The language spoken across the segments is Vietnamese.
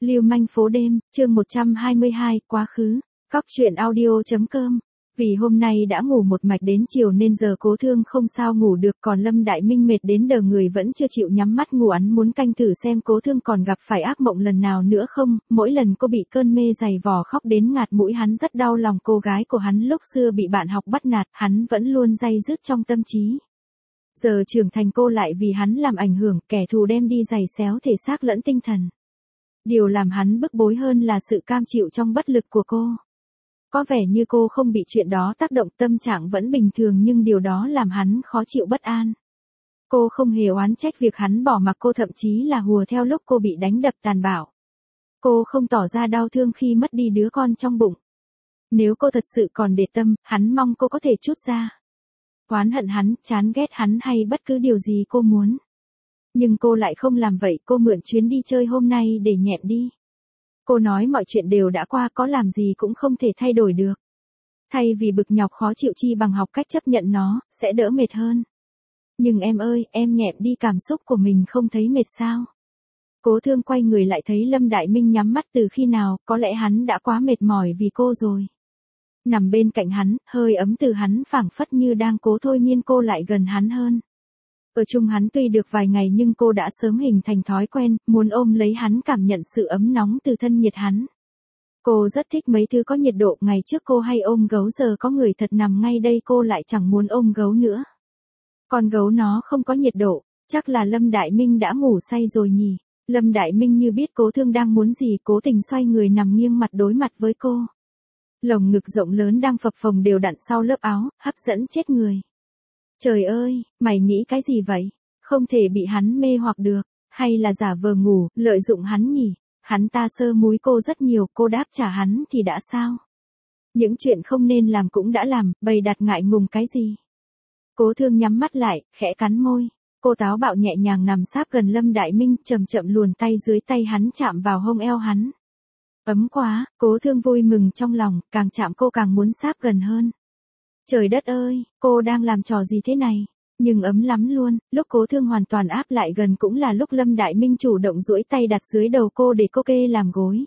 Lưu manh phố đêm, chương 122, quá khứ. Cóc truyện audio.com. Vì hôm nay đã ngủ một mạch đến chiều nên giờ Cố Thương không sao ngủ được, còn Lâm Đại Minh mệt đến đờ người vẫn chưa chịu nhắm mắt ngủ, hắn muốn canh thử xem Cố Thương còn gặp phải ác mộng lần nào nữa không. Mỗi lần cô bị cơn mê dày vò khóc đến ngạt mũi, hắn rất đau lòng cô gái của hắn lúc xưa bị bạn học bắt nạt, hắn vẫn luôn day dứt trong tâm trí. Giờ trưởng thành cô lại vì hắn làm ảnh hưởng, kẻ thù đem đi giày xéo thể xác lẫn tinh thần. Điều làm hắn bức bối hơn là sự cam chịu trong bất lực của cô. Có vẻ như cô không bị chuyện đó tác động, tâm trạng vẫn bình thường, nhưng điều đó làm hắn khó chịu bất an. Cô không hề oán trách việc hắn bỏ mặc cô, thậm chí là hùa theo lúc cô bị đánh đập tàn bạo. Cô không tỏ ra đau thương khi mất đi đứa con trong bụng. Nếu cô thật sự còn để tâm, hắn mong cô có thể trút ra. Oán hận hắn, chán ghét hắn hay bất cứ điều gì cô muốn. Nhưng cô lại không làm vậy, cô mượn chuyến đi chơi hôm nay để nhẹm đi. Cô nói mọi chuyện đều đã qua, có làm gì cũng không thể thay đổi được. Thay vì bực nhọc khó chịu, chi bằng học cách chấp nhận nó, sẽ đỡ mệt hơn. Nhưng em ơi, em nhẹm đi cảm xúc của mình không thấy mệt sao? Cố Thương quay người lại thấy Lâm Đại Minh nhắm mắt từ khi nào, có lẽ hắn đã quá mệt mỏi vì cô rồi. Nằm bên cạnh hắn, hơi ấm từ hắn phảng phất như đang cố thôi miên cô lại gần hắn hơn. Ở chung hắn tuy được vài ngày nhưng cô đã sớm hình thành thói quen, muốn ôm lấy hắn, cảm nhận sự ấm nóng từ thân nhiệt hắn. Cô rất thích mấy thứ có nhiệt độ, ngày trước cô hay ôm gấu, giờ có người thật nằm ngay đây cô lại chẳng muốn ôm gấu nữa. Con gấu nó không có nhiệt độ, chắc là Lâm Đại Minh đã ngủ say rồi nhỉ. Lâm Đại Minh như biết Cố Thương đang muốn gì, cố tình xoay người nằm nghiêng mặt đối mặt với cô. Lồng ngực rộng lớn đang phập phồng đều đặn sau lớp áo, hấp dẫn chết người. Trời ơi, mày nghĩ cái gì vậy? Không thể bị hắn mê hoặc được, hay là giả vờ ngủ, lợi dụng hắn nhỉ? Hắn ta sơ múi cô rất nhiều, cô đáp trả hắn thì đã sao? Những chuyện không nên làm cũng đã làm, bày đặt ngại ngùng cái gì? Cố Thương nhắm mắt lại, khẽ cắn môi. Cô táo bạo nhẹ nhàng nằm sát gần Lâm Đại Minh, chậm chậm luồn tay dưới tay hắn, chạm vào hông eo hắn. Ấm quá, Cố Thương vui mừng trong lòng, càng chạm cô càng muốn sát gần hơn. Trời đất ơi, cô đang làm trò gì thế này? Nhưng ấm lắm luôn, lúc Cố Thương hoàn toàn áp lại gần cũng là lúc Lâm Đại Minh chủ động duỗi tay đặt dưới đầu cô để cô kê làm gối.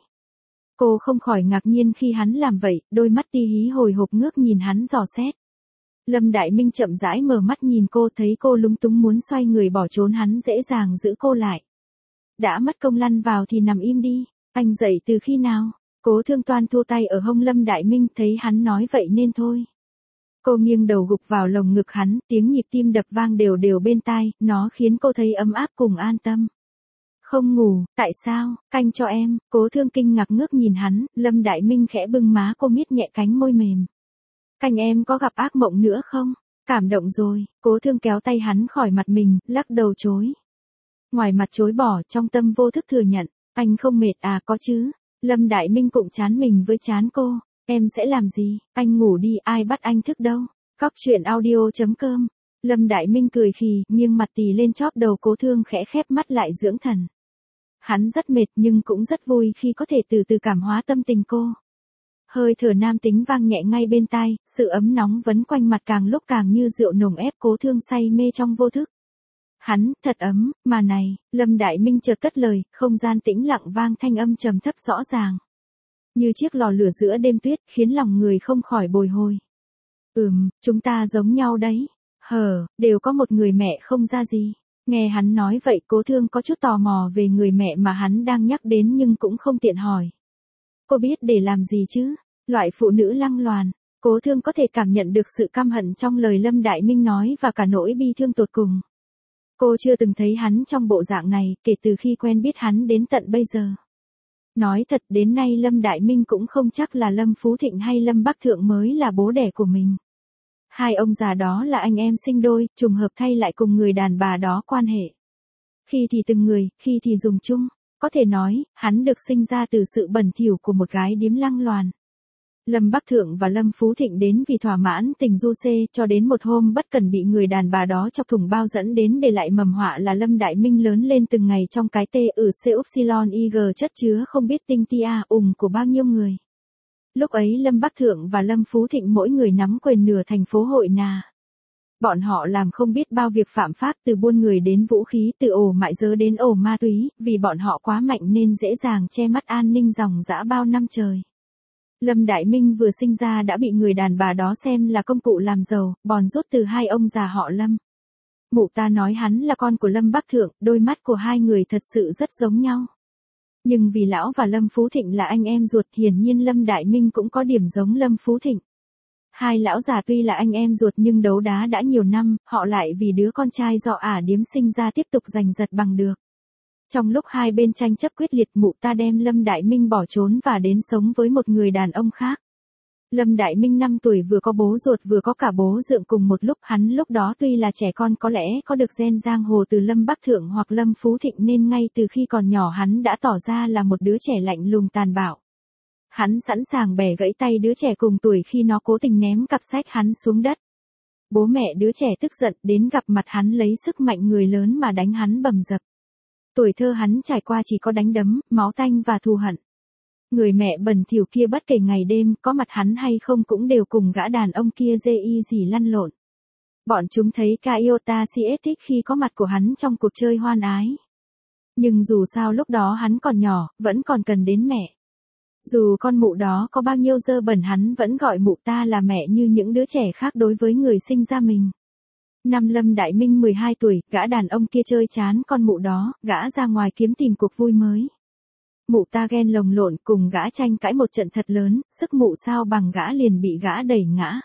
Cô không khỏi ngạc nhiên khi hắn làm vậy, đôi mắt ti hí hồi hộp ngước nhìn hắn dò xét. Lâm Đại Minh chậm rãi mở mắt nhìn cô, thấy cô lúng túng muốn xoay người bỏ trốn, hắn dễ dàng giữ cô lại. Đã mất công lăn vào thì nằm im đi, anh dậy từ khi nào? Cố Thương toan thua tay ở hông Lâm Đại Minh, thấy hắn nói vậy nên thôi. Cô nghiêng đầu gục vào lồng ngực hắn, tiếng nhịp tim đập vang đều đều bên tai, nó khiến cô thấy ấm áp cùng an tâm. Không ngủ, tại sao? Canh cho em. Cố Thương kinh ngạc ngước nhìn hắn, Lâm Đại Minh khẽ bưng má cô, miết nhẹ cánh môi mềm. Canh em có gặp ác mộng nữa không? Cảm động rồi. Cố Thương kéo tay hắn khỏi mặt mình, lắc đầu chối. Ngoài mặt chối bỏ, trong tâm vô thức thừa nhận. Anh không mệt à? Có chứ. Lâm Đại Minh cụm trán mình với trán cô. Em sẽ làm gì? Anh ngủ đi, ai bắt anh thức đâu. Cóc truyện audio.com. Lâm Đại Minh cười khì, nghiêng mặt tì lên chóp đầu Cố Thương, khẽ khép mắt lại dưỡng thần. Hắn rất mệt nhưng cũng rất vui khi có thể từ từ cảm hóa tâm tình cô. Hơi thở nam tính vang nhẹ ngay bên tai, sự ấm nóng vấn quanh mặt càng lúc càng như rượu nồng ép Cố Thương say mê trong vô thức. Hắn, thật ấm, mà này, Lâm Đại Minh chợt cất lời, không gian tĩnh lặng vang thanh âm trầm thấp rõ ràng. Như chiếc lò lửa giữa đêm tuyết, khiến lòng người không khỏi bồi hồi. Chúng ta giống nhau đấy. Đều có một người mẹ không ra gì. Nghe hắn nói vậy, Cố Thương có chút tò mò về người mẹ mà hắn đang nhắc đến nhưng cũng không tiện hỏi. Cô biết để làm gì chứ? Loại phụ nữ lăng loàn. Cố Thương có thể cảm nhận được sự căm hận trong lời Lâm Đại Minh nói và cả nỗi bi thương tột cùng. Cô chưa từng thấy hắn trong bộ dạng này, kể từ khi quen biết hắn đến tận bây giờ. Nói thật, đến nay Lâm Đại Minh cũng không chắc là Lâm Phú Thịnh hay Lâm Bắc Thượng mới là bố đẻ của mình. Hai ông già đó là anh em sinh đôi, trùng hợp thay lại cùng người đàn bà đó quan hệ. Khi thì từng người, khi thì dùng chung. Có thể nói, hắn được sinh ra từ sự bẩn thỉu của một gái điếm lăng loàn. Lâm Bắc Thượng và Lâm Phú Thịnh đến vì thỏa mãn tình du xê, cho đến một hôm bất cẩn bị người đàn bà đó chọc thủng bao dẫn đến để lại mầm họa là Lâm Đại Minh lớn lên từng ngày trong cái TÜCY chất chứa không biết tinh tia của bao nhiêu người. Lúc ấy Lâm Bắc Thượng và Lâm Phú Thịnh mỗi người nắm quyền nửa thành phố Hội Nà. Bọn họ làm không biết bao việc phạm pháp, từ buôn người đến vũ khí, từ ổ mại dớ đến ổ ma túy, vì bọn họ quá mạnh nên dễ dàng che mắt an ninh dòng dã bao năm trời. Lâm Đại Minh vừa sinh ra đã bị người đàn bà đó xem là công cụ làm giàu, bòn rút từ hai ông già họ Lâm. Mụ ta nói hắn là con của Lâm Bắc Thượng, đôi mắt của hai người thật sự rất giống nhau. Nhưng vì lão và Lâm Phú Thịnh là anh em ruột, hiển nhiên Lâm Đại Minh cũng có điểm giống Lâm Phú Thịnh. Hai lão già tuy là anh em ruột nhưng đấu đá đã nhiều năm, họ lại vì đứa con trai do ả điếm sinh ra tiếp tục giành giật bằng được. Trong lúc hai bên tranh chấp quyết liệt, mụ ta đem Lâm Đại Minh bỏ trốn và đến sống với một người đàn ông khác. Lâm Đại Minh 5 tuổi vừa có bố ruột vừa có cả bố dượng cùng một lúc, hắn lúc đó tuy là trẻ con có lẽ có được gen giang hồ từ Lâm Bắc Thượng hoặc Lâm Phú Thịnh nên ngay từ khi còn nhỏ hắn đã tỏ ra là một đứa trẻ lạnh lùng tàn bạo. Hắn sẵn sàng bẻ gãy tay đứa trẻ cùng tuổi khi nó cố tình ném cặp sách hắn xuống đất. Bố mẹ đứa trẻ tức giận đến gặp mặt hắn lấy sức mạnh người lớn mà đánh hắn bầm dập. Tuổi thơ hắn trải qua chỉ có đánh đấm, máu tanh và thù hận. Người mẹ bẩn thỉu kia bất kể ngày đêm, có mặt hắn hay không cũng đều cùng gã đàn ông kia dê y dỉ lăn lộn. Bọn chúng thấy Kaiota siết thích khi có mặt của hắn trong cuộc chơi hoan ái. Nhưng dù sao lúc đó hắn còn nhỏ, vẫn còn cần đến mẹ. Dù con mụ đó có bao nhiêu dơ bẩn hắn vẫn gọi mụ ta là mẹ như những đứa trẻ khác đối với người sinh ra mình. Năm Lâm Đại Minh 12 tuổi, gã đàn ông kia chơi chán con mụ đó, gã ra ngoài kiếm tìm cuộc vui mới. Mụ ta ghen lồng lộn cùng gã tranh cãi một trận thật lớn, sức mụ sao bằng gã liền bị gã đẩy ngã.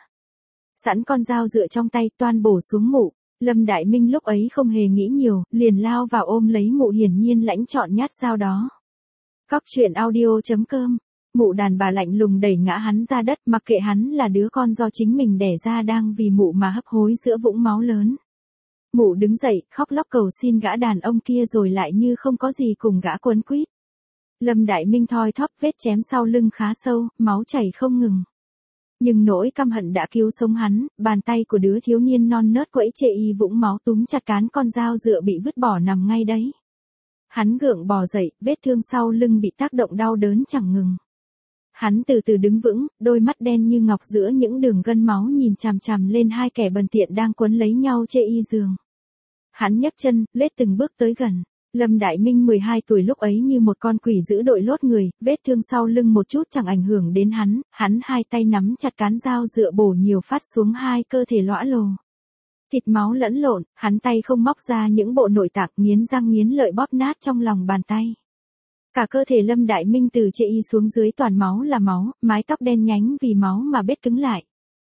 Sẵn con dao dựa trong tay toan bổ xuống mụ, Lâm Đại Minh lúc ấy không hề nghĩ nhiều, liền lao vào ôm lấy mụ, hiển nhiên lãnh chọn nhát dao đó. Cóc truyện audio.com. Mụ đàn bà lạnh lùng đẩy ngã hắn ra đất, mặc kệ hắn là đứa con do chính mình đẻ ra đang vì mụ mà hấp hối giữa vũng máu lớn. Mụ đứng dậy, khóc lóc cầu xin gã đàn ông kia rồi lại như không có gì cùng gã quấn quýt. Lâm Đại Minh thoi thóp, vết chém sau lưng khá sâu, máu chảy không ngừng. Nhưng nỗi căm hận đã cứu sống hắn, bàn tay của đứa thiếu niên non nớt quẫy chệ y vũng máu túm chặt cán con dao dựa bị vứt bỏ nằm ngay đấy. Hắn gượng bò dậy, vết thương sau lưng bị tác động đau đớn chẳng ngừng. Hắn từ từ đứng vững, đôi mắt đen như ngọc giữa những đường gân máu nhìn chằm chằm lên hai kẻ bần tiện đang quấn lấy nhau chê y giường. Hắn nhấc chân, lết từng bước tới gần. Lâm Đại Minh 12 tuổi lúc ấy như một con quỷ giữ đội lốt người, vết thương sau lưng một chút chẳng ảnh hưởng đến hắn hai tay nắm chặt cán dao dựa bổ nhiều phát xuống hai cơ thể lõa lồ. Thịt máu lẫn lộn, hắn tay không móc ra những bộ nội tạng, nghiến răng nghiến lợi bóp nát trong lòng bàn tay. Cả cơ thể Lâm Đại Minh từ chệ y xuống dưới toàn máu là máu, mái tóc đen nhánh vì máu mà bết cứng lại.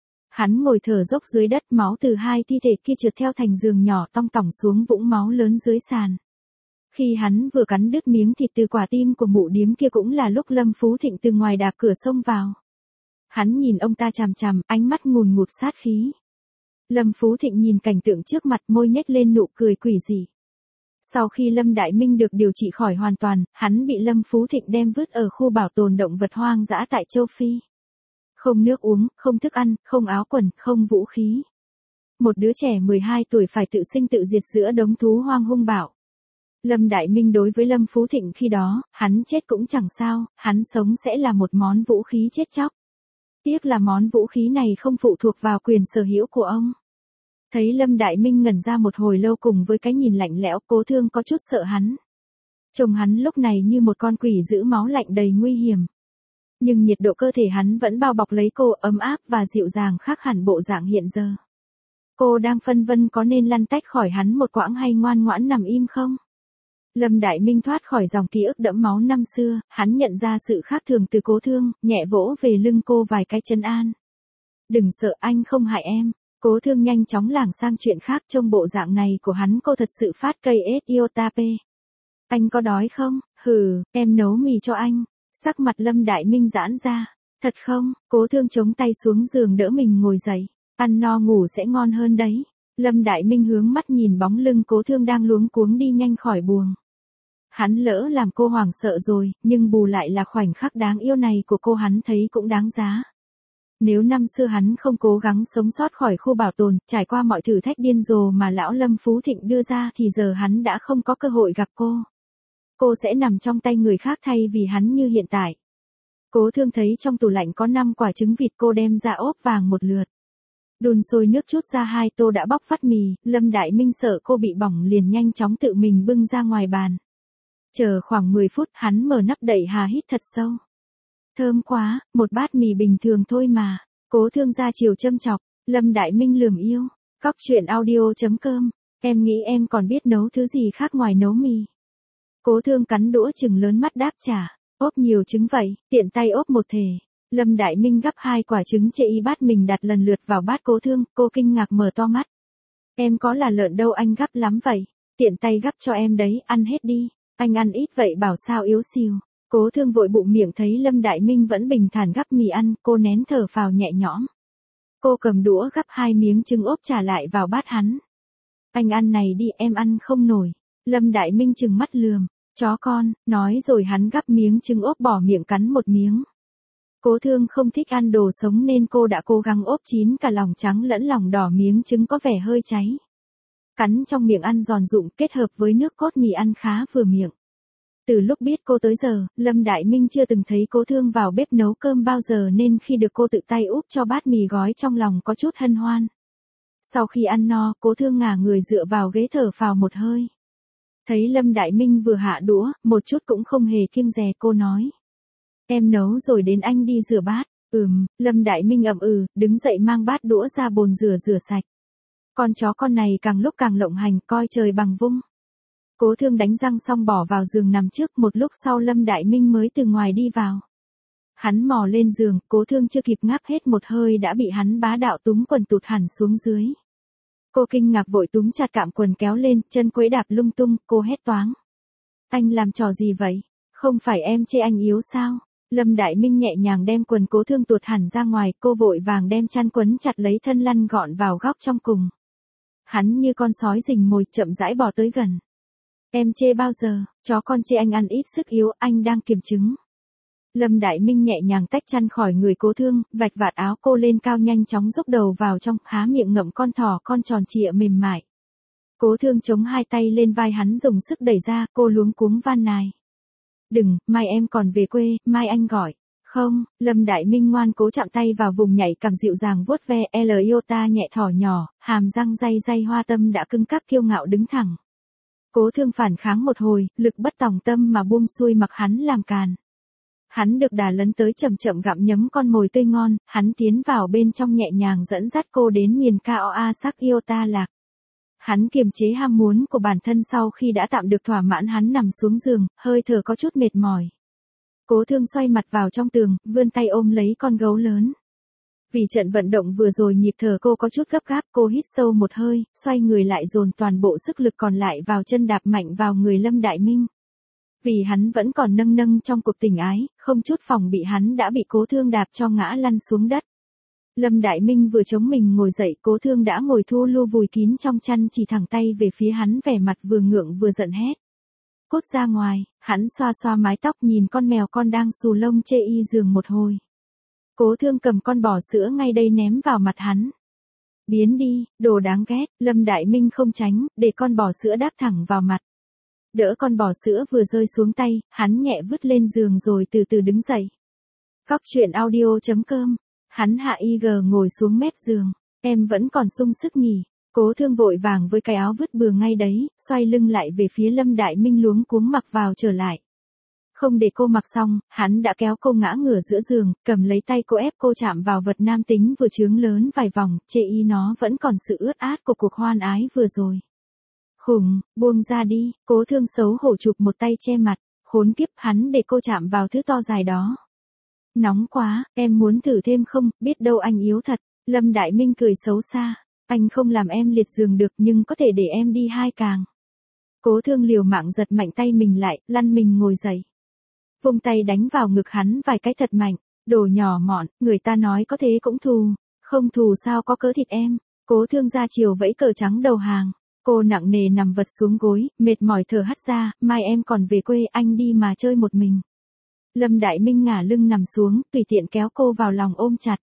Hắn ngồi thở dốc dưới đất, máu từ hai thi thể kia trượt theo thành giường nhỏ tong tỏng xuống vũng máu lớn dưới sàn. Khi hắn vừa cắn đứt miếng thịt từ quả tim của mụ điếm kia cũng là lúc Lâm Phú Thịnh từ ngoài đạp cửa xông vào. Hắn nhìn ông ta chằm chằm, ánh mắt ngùn ngụt sát khí. Lâm Phú Thịnh nhìn cảnh tượng trước mặt, môi nhếch lên nụ cười quỷ dị. Sau khi Lâm Đại Minh được điều trị khỏi hoàn toàn, hắn bị Lâm Phú Thịnh đem vứt ở khu bảo tồn động vật hoang dã tại châu Phi. Không nước uống, không thức ăn, không áo quần, không vũ khí. Một đứa trẻ 12 tuổi phải tự sinh tự diệt giữa đống thú hoang hung bạo. Lâm Đại Minh đối với Lâm Phú Thịnh khi đó, hắn chết cũng chẳng sao, hắn sống sẽ là một món vũ khí chết chóc. Tiếc là món vũ khí này không phụ thuộc vào quyền sở hữu của ông. Thấy Lâm Đại Minh ngẩn ra một hồi lâu cùng với cái nhìn lạnh lẽo, Cố Thương có chút sợ hắn. Trông hắn lúc này như một con quỷ giữ máu lạnh đầy nguy hiểm. Nhưng nhiệt độ cơ thể hắn vẫn bao bọc lấy cô, ấm áp và dịu dàng khác hẳn bộ dạng hiện giờ. Cô đang phân vân có nên lăn tách khỏi hắn một quãng hay ngoan ngoãn nằm im không? Lâm Đại Minh thoát khỏi dòng ký ức đẫm máu năm xưa, hắn nhận ra sự khác thường từ Cố Thương, nhẹ vỗ về lưng cô vài cái trấn an. Đừng sợ, anh không hại em. Cố Thương nhanh chóng lảng sang chuyện khác, trong bộ dạng này của hắn cô thật sự phát cây siotape. Anh có đói không? Hừ, em nấu mì cho anh. Sắc mặt Lâm Đại Minh giãn ra. Thật không? Cố Thương chống tay xuống giường đỡ mình ngồi dậy. Ăn no ngủ sẽ ngon hơn đấy. Lâm Đại Minh hướng mắt nhìn bóng lưng Cố Thương đang luống cuống đi nhanh khỏi buồng. Hắn lỡ làm cô hoảng sợ rồi, nhưng bù lại là khoảnh khắc đáng yêu này của cô hắn thấy cũng đáng giá. Nếu năm xưa hắn không cố gắng sống sót khỏi khu bảo tồn, trải qua mọi thử thách điên rồ mà lão Lâm Phú Thịnh đưa ra thì giờ hắn đã không có cơ hội gặp cô. Cô sẽ nằm trong tay người khác thay vì hắn như hiện tại. Cố Thương thấy trong tủ lạnh có 5 quả trứng vịt, cô đem ra ốp vàng một lượt. Đun sôi nước chút ra 2 tô đã bóc phát mì, Lâm Đại Minh sợ cô bị bỏng liền nhanh chóng tự mình bưng ra ngoài bàn. Chờ khoảng 10 phút hắn mở nắp đậy hà hít thật sâu. Thơm quá, một bát mì bình thường thôi mà. Cố Thương ra chiều châm chọc, Lâm Đại Minh lườm yêu. Cóc truyện audio.com, em nghĩ em còn biết nấu thứ gì khác ngoài nấu mì. Cố Thương cắn đũa chừng lớn mắt đáp trả, ốp nhiều trứng vậy, tiện tay ốp một thể. Lâm Đại Minh gắp 2 quả trứng chê y bát mình đặt lần lượt vào bát Cố Thương, cô kinh ngạc mở to mắt. Em có là lợn đâu anh gắp lắm vậy, tiện tay gắp cho em đấy, ăn hết đi, anh ăn ít vậy bảo sao yếu xìu. Cố Thương vội bụng miệng thấy Lâm Đại Minh vẫn bình thản gắp mì ăn, cô nén thở phào nhẹ nhõm. Cô cầm đũa gắp 2 miếng trứng ốp trả lại vào bát hắn. Anh ăn này đi, em ăn không nổi. Lâm Đại Minh trừng mắt lườm, chó con, nói rồi hắn gắp miếng trứng ốp bỏ miệng cắn một miếng. Cố Thương không thích ăn đồ sống nên cô đã cố gắng ốp chín cả lòng trắng lẫn lòng đỏ miếng trứng có vẻ hơi cháy. Cắn trong miệng ăn giòn rụm kết hợp với nước cốt mì ăn khá vừa miệng. Từ lúc biết cô tới giờ, Lâm Đại Minh chưa từng thấy Cố Thương vào bếp nấu cơm bao giờ nên khi được cô tự tay úp cho bát mì gói trong lòng có chút hân hoan. Sau khi ăn no, Cố Thương ngả người dựa vào ghế thở phào một hơi. Thấy Lâm Đại Minh vừa hạ đũa, một chút cũng không hề kiêng dè cô nói. Em nấu rồi đến anh đi rửa bát. Lâm Đại Minh ậm đứng dậy mang bát đũa ra bồn rửa sạch. Con chó con này càng lúc càng lộng hành, coi trời bằng vung. Cố Thương đánh răng xong bỏ vào giường nằm trước, một lúc sau Lâm Đại Minh mới từ ngoài đi vào. Hắn mò lên giường, Cố Thương chưa kịp ngáp hết một hơi đã bị hắn bá đạo túm quần tụt hẳn xuống dưới. Cô kinh ngạc vội túm chặt cạm quần kéo lên, chân quấy đạp lung tung, cô hét toáng. Anh làm trò gì vậy? Không phải em chê anh yếu sao? Lâm Đại Minh nhẹ nhàng đem quần Cố Thương tuột hẳn ra ngoài, cô vội vàng đem chăn quấn chặt lấy thân lăn gọn vào góc trong cùng. Hắn như con sói rình mồi chậm rãi bò tới gần. Em chê bao giờ, chó con chê anh ăn ít sức yếu, anh đang kiểm chứng. Lâm Đại Minh nhẹ nhàng tách chăn khỏi người Cố Thương, vạch vạt áo cô lên cao nhanh chóng rúc đầu vào trong, há miệng ngậm con thỏ con tròn trịa mềm mại. Cố Thương chống 2 tay lên vai hắn dùng sức đẩy ra, cô luống cuống van nài. Đừng, mai em còn về quê, mai anh gọi. Không, Lâm Đại Minh ngoan cố chạm tay vào vùng nhạy cảm dịu dàng vuốt ve iota nhẹ thỏ nhỏ, hàm răng day hoa tâm đã cứng cáp kiêu ngạo đứng thẳng. Cố Thương phản kháng một hồi, lực bất tòng tâm mà buông xuôi mặc hắn làm càn. Hắn được đà lấn tới chậm chậm gặm nhấm con mồi tươi ngon, hắn tiến vào bên trong nhẹ nhàng dẫn dắt cô đến miền Koa sắc iota lạc. Hắn kiềm chế ham muốn của bản thân sau khi đã tạm được thỏa mãn hắn nằm xuống giường, hơi thở có chút mệt mỏi. Cố Thương xoay mặt vào trong tường, vươn tay ôm lấy con gấu lớn. Vì trận vận động vừa rồi nhịp thở cô có chút gấp gáp, cô hít sâu một hơi, xoay người lại dồn toàn bộ sức lực còn lại vào chân đạp mạnh vào người Lâm Đại Minh. Vì hắn vẫn còn nâng trong cuộc tình ái, không chút phòng bị hắn đã bị Cố Thương đạp cho ngã lăn xuống đất. Lâm Đại Minh vừa chống mình ngồi dậy, Cố Thương đã ngồi thu lu vùi kín trong chăn chỉ thẳng tay về phía hắn vẻ mặt vừa ngượng vừa giận hét. Cút ra ngoài, hắn xoa xoa mái tóc nhìn con mèo con đang xù lông chê y giường một hồi. Cố Thương cầm con bò sữa ngay đây ném vào mặt hắn. Biến đi, đồ đáng ghét, Lâm Đại Minh không tránh, để con bò sữa đáp thẳng vào mặt. Đỡ con bò sữa vừa rơi xuống tay, hắn nhẹ vứt lên giường rồi từ từ đứng dậy. Cóc truyện audio.com, hắn hạ IG ngồi xuống mép giường, em vẫn còn sung sức nhỉ. Cố Thương vội vàng với cái áo vứt bừa ngay đấy, xoay lưng lại về phía Lâm Đại Minh luống cuống mặc vào trở lại. Không để cô mặc xong, hắn đã kéo cô ngã ngửa giữa giường, cầm lấy tay cô ép cô chạm vào vật nam tính vừa chướng lớn vài vòng, chê y nó vẫn còn sự ướt át của cuộc hoan ái vừa rồi. Khủng, buông ra đi, Cố Thương xấu hổ chụp một tay che mặt, khốn kiếp hắn để cô chạm vào thứ to dài đó. Nóng quá, em muốn thử thêm không, biết đâu anh yếu thật. Lâm Đại Minh cười xấu xa, anh không làm em liệt giường được nhưng có thể để em đi 2 càng. Cố Thương liều mạng giật mạnh tay mình lại, lăn mình ngồi dậy. Vung tay đánh vào ngực hắn vài cái thật mạnh, đồ nhỏ mọn, người ta nói có thế cũng thù, không thù sao có cớ thịt em. Cố Thương ra chiều vẫy cờ trắng đầu hàng, cô nặng nề nằm vật xuống gối, mệt mỏi thở hắt ra, mai em còn về quê anh đi mà chơi một mình. Lâm Đại Minh ngả lưng nằm xuống, tùy tiện kéo cô vào lòng ôm chặt.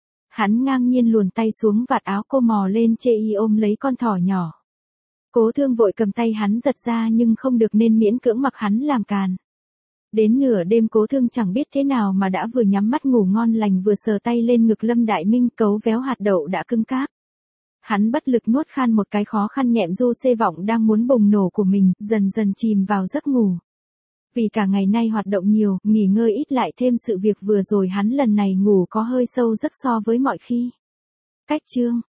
Hắn ngang nhiên luồn tay xuống vạt áo cô mò lên chê y ôm lấy con thỏ nhỏ. Cố Thương vội cầm tay hắn giật ra nhưng không được nên miễn cưỡng mặc hắn làm càn. Đến nửa đêm Cố Thương chẳng biết thế nào mà đã vừa nhắm mắt ngủ ngon lành vừa sờ tay lên ngực Lâm Đại Minh cấu véo hạt đậu đã cứng cáp. Hắn bất lực nuốt khan một cái khó khăn nhẹm du xê vọng đang muốn bùng nổ của mình, dần dần chìm vào giấc ngủ. Vì cả ngày nay hoạt động nhiều, nghỉ ngơi ít lại thêm sự việc vừa rồi hắn lần này ngủ có hơi sâu giấc so với mọi khi. Cách chương